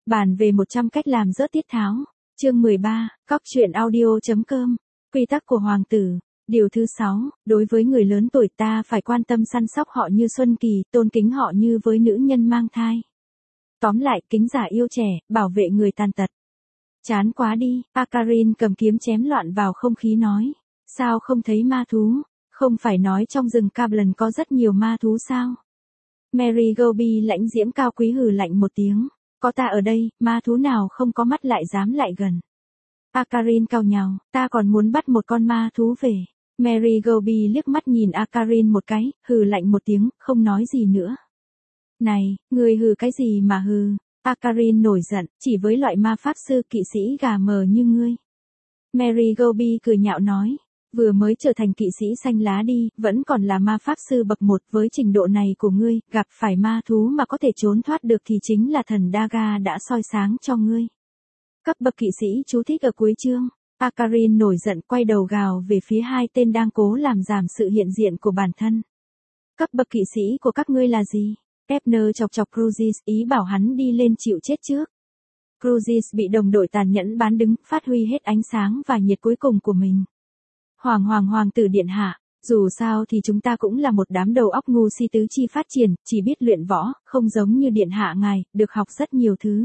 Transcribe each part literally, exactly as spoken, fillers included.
Bàn về một trăm cách làm rớt tiết tháo. Chương mười ba, cóc truyện audio.com. Quy tắc của hoàng tử. Điều thứ sáu, đối với người lớn tuổi ta phải quan tâm săn sóc họ như Xuân Kỳ, tôn kính họ như với nữ nhân mang thai. Tóm lại, kính giả yêu trẻ, bảo vệ người tàn tật. Chán quá đi, Akarin cầm kiếm chém loạn vào không khí nói. Sao không thấy ma thú? Không phải nói trong rừng Kablan có rất nhiều ma thú sao? Mary Goby lãnh diễm cao quý hừ lạnh một tiếng. Có ta ở đây, ma thú nào không có mắt lại dám lại gần. Akarin cau nhàu, ta còn muốn bắt một con ma thú về. Mary Goby liếc mắt nhìn Akarin một cái, hừ lạnh một tiếng, không nói gì nữa. Này, người hừ cái gì mà hừ? Akarin nổi giận, chỉ với loại ma pháp sư kỵ sĩ gà mờ như ngươi. Mary Goby cười nhạo nói, vừa mới trở thành kỵ sĩ xanh lá đi, vẫn còn là ma pháp sư bậc một với trình độ này của ngươi, gặp phải ma thú mà có thể trốn thoát được thì chính là thần Daga đã soi sáng cho ngươi. Cấp bậc kỵ sĩ chú thích ở cuối chương. Akarin nổi giận quay đầu gào về phía hai tên đang cố làm giảm sự hiện diện của bản thân. Cấp bậc kỵ sĩ của các ngươi là gì? Ebner chọc chọc Cruzis, ý bảo hắn đi lên chịu chết trước. Cruzis bị đồng đội tàn nhẫn bán đứng, phát huy hết ánh sáng và nhiệt cuối cùng của mình. Hoàng hoàng hoàng tử điện hạ, dù sao thì chúng ta cũng là một đám đầu óc ngu si tứ chi phát triển, chỉ biết luyện võ, không giống như điện hạ ngài, được học rất nhiều thứ.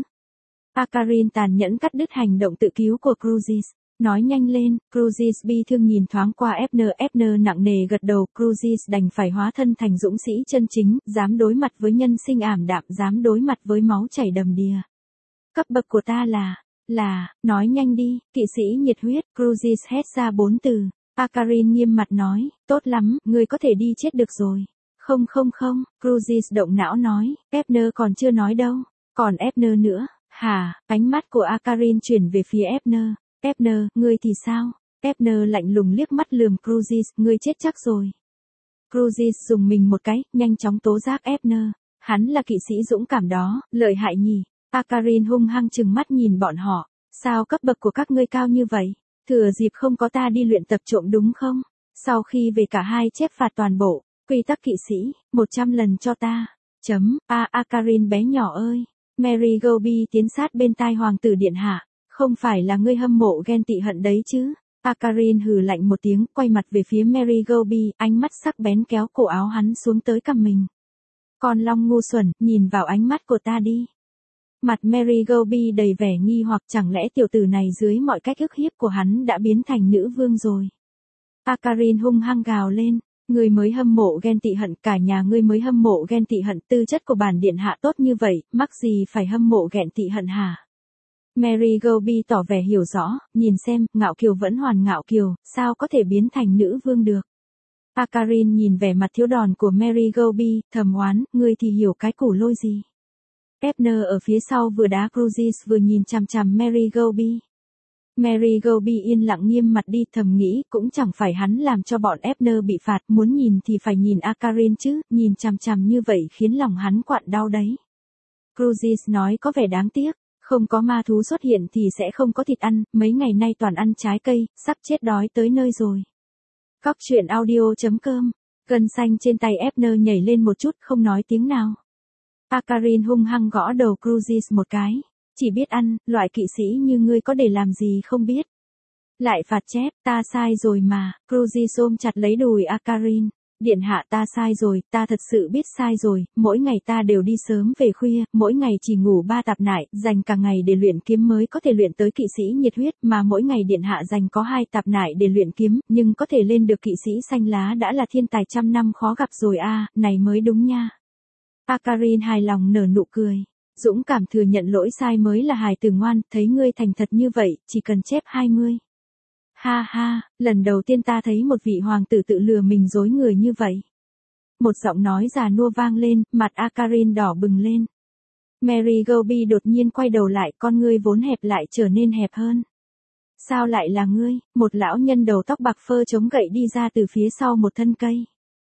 Akarin tàn nhẫn cắt đứt hành động tự cứu của Cruzis. Nói nhanh lên, Cruzis bi thương nhìn thoáng qua Ebner, Ebner nặng nề gật đầu, Cruzis đành phải hóa thân thành dũng sĩ chân chính, dám đối mặt với nhân sinh ảm đạm, dám đối mặt với máu chảy đầm đìa. Cấp bậc của ta là, là, nói nhanh đi, kỵ sĩ nhiệt huyết, Cruzis hét ra bốn từ. Akarin nghiêm mặt nói, tốt lắm, ngươi có thể đi chết được rồi. Không không không, Cruzis động não nói, Ebner còn chưa nói đâu, còn Ebner nữa, hả, ánh mắt của Akarin chuyển về phía Ebner. Ebner, ngươi thì sao? Ebner lạnh lùng liếc mắt lườm Cruzis, ngươi chết chắc rồi. Cruzis dùng mình một cái, nhanh chóng tố giác Ebner. Hắn là kỵ sĩ dũng cảm đó, lợi hại nhỉ. Akarin hung hăng chừng mắt nhìn bọn họ. Sao cấp bậc của các ngươi cao như vậy? Thừa dịp không có ta đi luyện tập trộm đúng không? Sau khi về cả hai chép phạt toàn bộ, quy tắc kỵ sĩ, một trăm lần cho ta. Chấm, a Akarin bé nhỏ ơi. Mary Goby tiến sát bên tai hoàng tử điện hạ. Không phải là ngươi hâm mộ ghen tị hận đấy chứ? Akarin hừ lạnh một tiếng, quay mặt về phía Mary Goby, ánh mắt sắc bén kéo cổ áo hắn xuống tới cằm mình. Con long ngu xuẩn, nhìn vào ánh mắt của ta đi. Mặt Mary Goby đầy vẻ nghi hoặc, chẳng lẽ tiểu tử này dưới mọi cách ức hiếp của hắn đã biến thành nữ vương rồi. Akarin hung hăng gào lên, ngươi mới hâm mộ ghen tị hận, cả nhà ngươi mới hâm mộ ghen tị hận, tư chất của bản điện hạ tốt như vậy, mắc gì phải hâm mộ ghen tị hận hả? Mary Goby tỏ vẻ hiểu rõ, nhìn xem, ngạo kiều vẫn hoàn ngạo kiều, sao có thể biến thành nữ vương được. Akarin nhìn vẻ mặt thiếu đòn của Mary Goby, thầm oán, ngươi thì hiểu cái củ lôi gì. Ebner ở phía sau vừa đá Cruzis vừa nhìn chằm chằm Mary Goby. Mary Goby yên lặng nghiêm mặt đi, thầm nghĩ, cũng chẳng phải hắn làm cho bọn Ebner bị phạt, muốn nhìn thì phải nhìn Akarin chứ, nhìn chằm chằm như vậy khiến lòng hắn quặn đau đấy. Cruzis nói có vẻ đáng tiếc. Không có ma thú xuất hiện thì sẽ không có thịt ăn, mấy ngày nay toàn ăn trái cây, sắp chết đói tới nơi rồi. Cóc truyện audio.com. Gân xanh trên tay Ebner nhảy lên một chút, không nói tiếng nào. Akarin hung hăng gõ đầu Cruzis một cái. Chỉ biết ăn, loại kỵ sĩ như ngươi có để làm gì không biết. Lại phạt chép, ta sai rồi mà. Cruzis ôm chặt lấy đùi Akarin. Điện hạ ta sai rồi, ta thật sự biết sai rồi, mỗi ngày ta đều đi sớm về khuya, mỗi ngày chỉ ngủ ba tạp nải, dành cả ngày để luyện kiếm mới có thể luyện tới kỵ sĩ nhiệt huyết, mà mỗi ngày điện hạ dành có hai tạp nải để luyện kiếm, nhưng có thể lên được kỵ sĩ xanh lá đã là thiên tài trăm năm khó gặp rồi a, à, này mới đúng nha. Akarin hài lòng nở nụ cười. Dũng cảm thừa nhận lỗi sai mới là hài tử ngoan, thấy ngươi thành thật như vậy, chỉ cần chép hai mươi. Ha ha, lần đầu tiên ta thấy một vị hoàng tử tự lừa mình dối người như vậy. Một giọng nói già nua vang lên, mặt Akarin đỏ bừng lên. Mary Goby đột nhiên quay đầu lại, con ngươi vốn hẹp lại trở nên hẹp hơn. Sao lại là ngươi? Một lão nhân đầu tóc bạc phơ chống gậy đi ra từ phía sau một thân cây.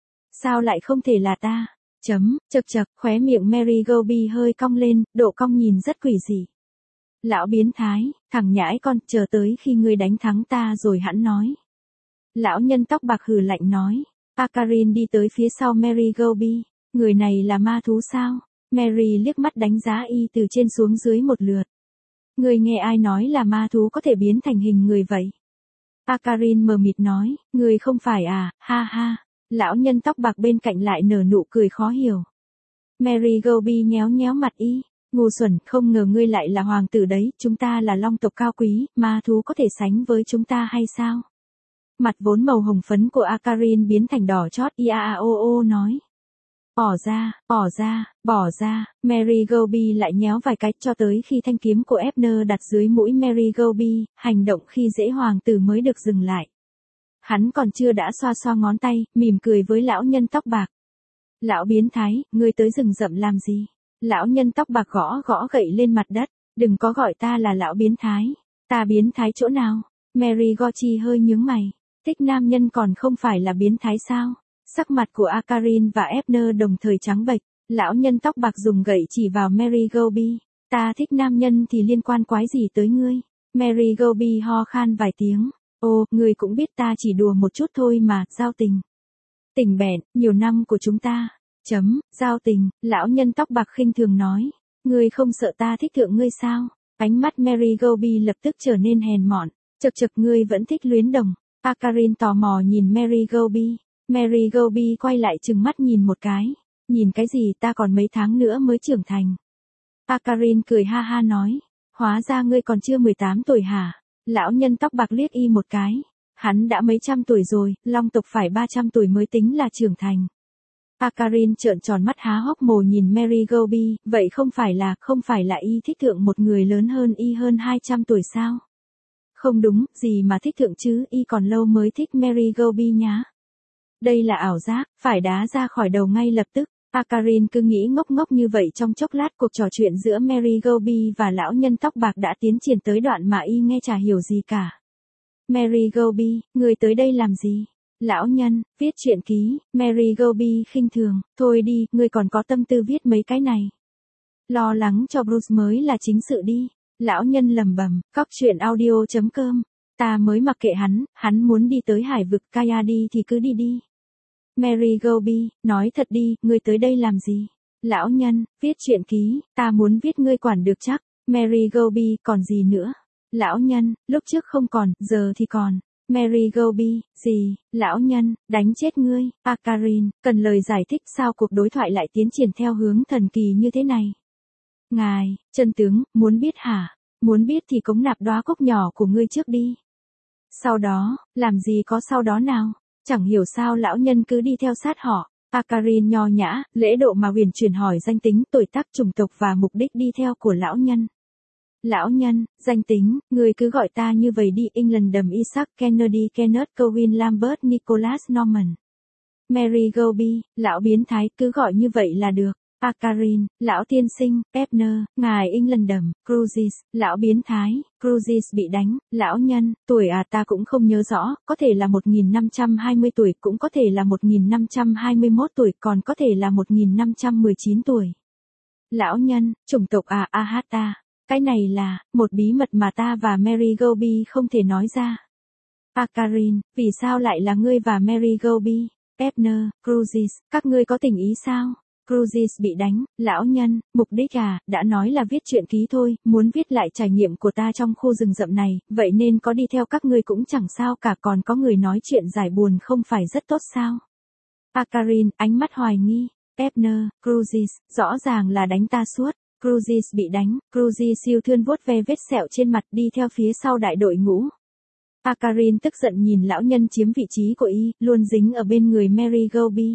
Sao lại không thể là ta? Chấm, chật chật, khóe miệng Mary Goby hơi cong lên, độ cong nhìn rất quỷ dị. Lão biến thái, thằng nhãi con, chờ tới khi ngươi đánh thắng ta rồi hẵng nói. Lão nhân tóc bạc hừ lạnh nói. Akarin đi tới phía sau Mary Goby. Người này là ma thú sao? Mary liếc mắt đánh giá y từ trên xuống dưới một lượt. Người nghe ai nói là ma thú có thể biến thành hình người vậy? Akarin mờ mịt nói, người không phải à, ha ha. Lão nhân tóc bạc bên cạnh lại nở nụ cười khó hiểu. Mary Goby nhéo nhéo mặt y. Ngu xuẩn, không ngờ ngươi lại là hoàng tử đấy, chúng ta là long tộc cao quý, ma thú có thể sánh với chúng ta hay sao? Mặt vốn màu hồng phấn của Akarin biến thành đỏ chót, iaao nói. Bỏ ra, bỏ ra, bỏ ra, Mary Goby lại nhéo vài cái cho tới khi thanh kiếm của Ebner đặt dưới mũi Mary Goby, hành động khi dễ hoàng tử mới được dừng lại. Hắn còn chưa đã xoa xoa ngón tay, mỉm cười với lão nhân tóc bạc. Lão biến thái, ngươi tới rừng rậm làm gì? Lão nhân tóc bạc gõ gõ gậy lên mặt đất, đừng có gọi ta là lão biến thái. Ta biến thái chỗ nào? Mary Gochi hơi nhướng mày. Thích nam nhân còn không phải là biến thái sao? Sắc mặt của Akarin và Ebner đồng thời trắng bệch. Lão nhân tóc bạc dùng gậy chỉ vào Mary Goby. Ta thích nam nhân thì liên quan quái gì tới ngươi? Mary Goby ho khan vài tiếng. Ô, ngươi cũng biết ta chỉ đùa một chút thôi mà, giao tình. Tình bẹn, nhiều năm của chúng ta. Chấm, giao tình, lão nhân tóc bạc khinh thường nói. Ngươi không sợ ta thích thượng ngươi sao? Ánh mắt Mary Goby lập tức trở nên hèn mọn. Chật chật, ngươi vẫn thích luyến đồng. Akarin tò mò nhìn Mary Goby. Mary Goby quay lại trừng mắt nhìn một cái. Nhìn cái gì, ta còn mấy tháng nữa mới trưởng thành. Akarin cười ha ha nói. Hóa ra ngươi còn chưa mười tám tuổi hả? Lão nhân tóc bạc liếc y một cái. Hắn đã mấy trăm tuổi rồi, long tộc phải ba trăm tuổi mới tính là trưởng thành. Akarin trợn tròn mắt há hốc mồm nhìn Mary Goby, vậy không phải là, không phải là y thích thượng một người lớn hơn y hơn hai trăm tuổi sao? Không đúng, gì mà thích thượng chứ, y còn lâu mới thích Mary Goby nhá. Đây là ảo giác, phải đá ra khỏi đầu ngay lập tức. Akarin cứ nghĩ ngốc ngốc như vậy trong chốc lát cuộc trò chuyện giữa Mary Goby và lão nhân tóc bạc đã tiến triển tới đoạn mà y nghe chả hiểu gì cả. Mary Goby, người tới đây làm gì? Lão nhân, viết truyện ký. Mary Goby khinh thường, thôi đi, ngươi còn có tâm tư viết mấy cái này. Lo lắng cho Bruce mới là chính sự đi. Lão nhân lầm bầm, cóc truyện audio chấm com. Ta mới mặc kệ hắn, hắn muốn đi tới hải vực Kaya đi thì cứ đi đi. Mary Goby, nói thật đi, ngươi tới đây làm gì? Lão nhân, viết truyện ký, ta muốn viết ngươi quản được chắc. Mary Goby, còn gì nữa? Lão nhân, lúc trước không còn, giờ thì còn. Mary Goby, gì? Lão nhân, đánh chết ngươi. Akarin, cần lời giải thích sao cuộc đối thoại lại tiến triển theo hướng thần kỳ như thế này. Ngài, chân tướng, muốn biết hả? Muốn biết thì cống nạp đóa cúc nhỏ của ngươi trước đi. Sau đó, làm gì có sau đó nào? Chẳng hiểu sao lão nhân cứ đi theo sát họ. Akarin nho nhã, lễ độ mà huyền chuyển hỏi danh tính, tuổi tác, chủng tộc và mục đích đi theo của lão nhân. Lão nhân, danh tính, người cứ gọi ta như vậy đi. England đầm Isaac Kennedy Kenneth Cowen Lambert Nicholas Norman. Mary Goby, lão biến thái, cứ gọi như vậy là được. Akarin, lão tiên sinh, Ebner, ngài England đầm, Cruises, lão biến thái, Cruises bị đánh, lão nhân, tuổi à ta cũng không nhớ rõ, có thể là một nghìn năm trăm hai mươi tuổi, cũng có thể là một nghìn năm trăm hai mươi mốt tuổi, còn có thể là một nghìn năm trăm mười chín tuổi. Lão nhân, chủng tộc à Ahata. Cái này là, một bí mật mà ta và Mary Goby không thể nói ra. Akarin, vì sao lại là ngươi và Mary Goby? Ebner, Cruises, các ngươi có tình ý sao? Cruises bị đánh, lão nhân, mục đích à, đã nói là viết truyện ký thôi, muốn viết lại trải nghiệm của ta trong khu rừng rậm này, vậy nên có đi theo các ngươi cũng chẳng sao cả, còn có người nói chuyện giải buồn không phải rất tốt sao? Akarin, ánh mắt hoài nghi. Ebner, Cruises, rõ ràng là đánh ta suốt. Cruises bị đánh, Cruises siêu thươn vuốt ve vết sẹo trên mặt đi theo phía sau đại đội ngũ. Akarin tức giận nhìn lão nhân chiếm vị trí của y, luôn dính ở bên người Mary Goby.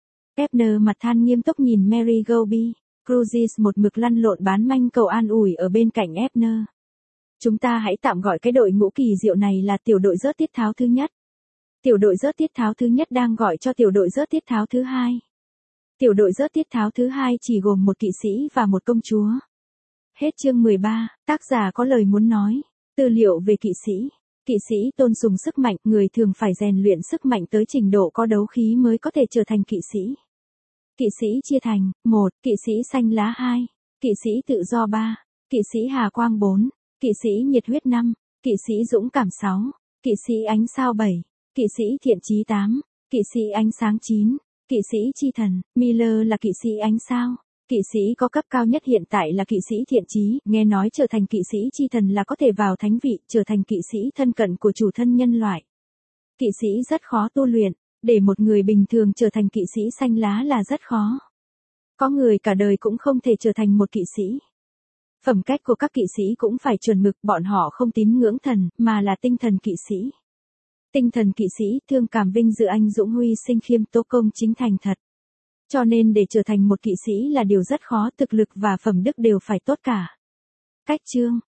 Ebner mặt than nghiêm túc nhìn Mary Goby. Cruises một mực lăn lộn bán manh cầu an ủi ở bên cạnh Ebner. Chúng ta hãy tạm gọi cái đội ngũ kỳ diệu này là tiểu đội rớt tiết tháo thứ nhất. Tiểu đội rớt tiết tháo thứ nhất đang gọi cho tiểu đội rớt tiết tháo thứ hai. Tiểu đội rớt tiết tháo thứ hai chỉ gồm một kỵ sĩ và một công chúa. Hết chương mười ba, tác giả có lời muốn nói. Tư liệu về kỵ sĩ. Kỵ sĩ tôn sùng sức mạnh, người thường phải rèn luyện sức mạnh tới trình độ có đấu khí mới có thể trở thành kỵ sĩ. Kỵ sĩ chia thành, một, kỵ sĩ xanh lá hai, kỵ sĩ tự do ba, kỵ sĩ hà quang bốn, kỵ sĩ nhiệt huyết năm, kỵ sĩ dũng cảm sáu, kỵ sĩ ánh sao bảy, kỵ sĩ thiện chí tám, kỵ sĩ ánh sáng chín, kỵ sĩ chi thần. Miller là kỵ sĩ ánh sao, kỵ Kỵ sĩ có cấp cao nhất hiện tại là kỵ sĩ thiện chí, nghe nói trở thành kỵ sĩ chi thần là có thể vào thánh vị, trở thành kỵ sĩ thân cận của chủ thân nhân loại. Kỵ sĩ rất khó tu luyện, để một người bình thường trở thành kỵ sĩ xanh lá là rất khó. Có người cả đời cũng không thể trở thành một kỵ sĩ. Phẩm cách của các kỵ sĩ cũng phải chuẩn mực, bọn họ không tín ngưỡng thần, mà là tinh thần kỵ sĩ. Tinh thần kỵ sĩ, thương cảm vinh dự anh dũng huy sinh khiêm tố công chính thành thật. Cho nên để trở thành một kỵ sĩ là điều rất khó, thực lực và phẩm đức đều phải tốt cả. Cách chương